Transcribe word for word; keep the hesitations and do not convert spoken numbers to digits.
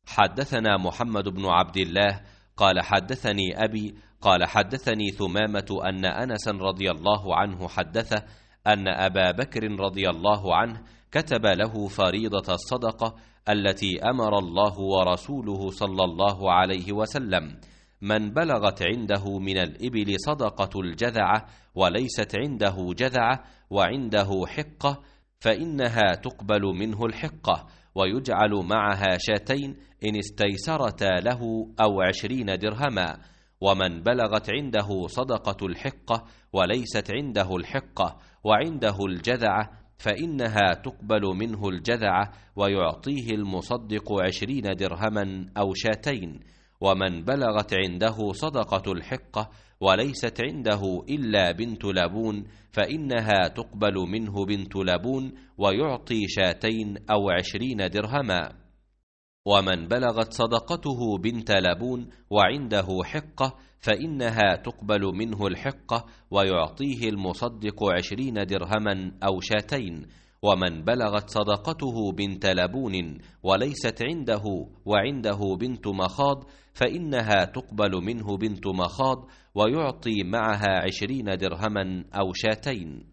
حدثنا محمد بن عبد الله قال حدثني أبي قال حدثني ثمامة أن أنس رضي الله عنه حدثه أن أبا بكر رضي الله عنه كتب له فريضة الصدقة التي أمر الله ورسوله صلى الله عليه وسلم: من بلغت عنده من الإبل صدقة الجذعة وليست عنده جذعة وعنده حقة فإنها تقبل منه الحقة، ويجعل معها شاتين إن استيسرتا له أو عشرين درهما. ومن بلغت عنده صدقة الحقة وليست عنده الحقة وعنده الجذعة فإنها تقبل منه الجذعة، ويعطيه المصدق عشرين درهما أو شاتين. ومن بلغت عنده صدقة الحقة وليست عنده إلا بنت لبون فإنها تقبل منه بنت لبون، ويعطي شاتين أو عشرين درهما. ومن بلغت صدقته بنت لبون وعنده حقة فإنها تقبل منه الحقة، ويعطيه المصدق عشرين درهما أو شاتين. ومن بلغت صدقته بنت لبون وليست عنده وعنده بنت مخاض فإنها تقبل منه بنت مخاض، ويعطي معها عشرين درهما أو شاتين.